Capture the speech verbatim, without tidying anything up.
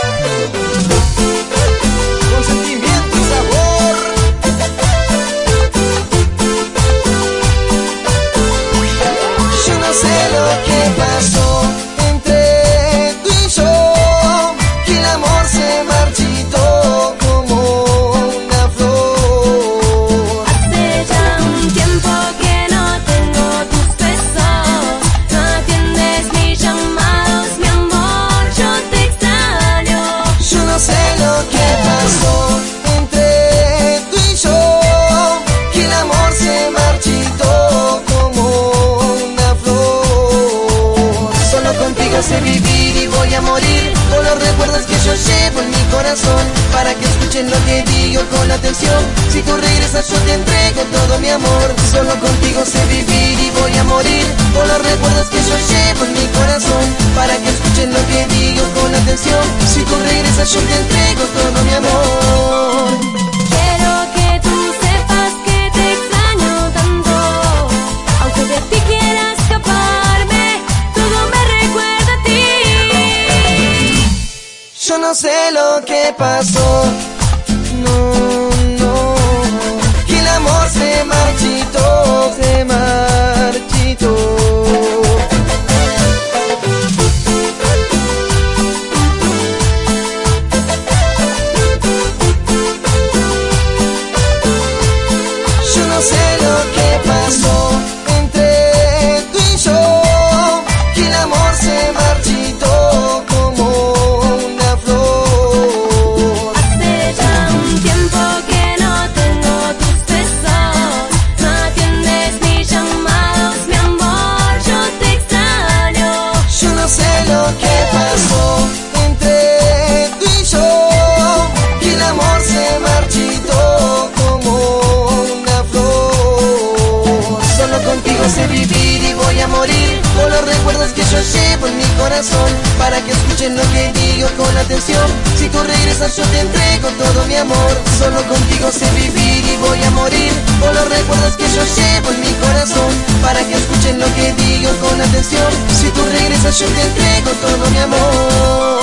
Con sentimiento y sabor. Yo no sé lo que pasó entre tú y yo, que el amor se marchitó como una flor. Hace ya un tiempo que no tengo tus besos, no atiendes mis llamados, mi amor, yo te extraño. Yo no sé lo que pasó entre tú y yo, que el amor se marchitó como una flor. Solo contigo sé vivir y voy a morir, con los recuerdos que yo llevo en mi corazón, para que escuchen lo que digo con atención. Si tú regresas yo te entrego todo mi amor. Solo contigo sé vivir y voy a morir, con los recuerdos que yo llevo en mi corazón, para que escuchen lo que digo con atención. Si tú regresas yo te entrego todo mi amor. Quiero que tú sepas que te extraño tanto, aunque de ti quiera escaparme, todo me recuerda a ti. Yo no sé lo que pasó, no, no, que el amor se marchitó, se marchitó. Yo no sé lo que pasó entre tú y yo, que el amor se marchitó como una flor. Hace ya un tiempo que no tengo tus besos, no atiendes mis llamados, mi amor, yo te extraño. Yo no sé lo que pasó entre tú y yo, que el amor se marchitó como una flor. Solo contigo sé vivir y voy a morir, con los recuerdos que yo llevo en mi corazón, para que escuchen lo que digo con atención. Si tú regresas yo te entrego todo mi amor. Solo contigo sé vivir y voy a morir, con los recuerdos que yo llevo en mi corazón, para que escuchen lo que digo con atención. Si tú regresas yo te entrego todo mi amor.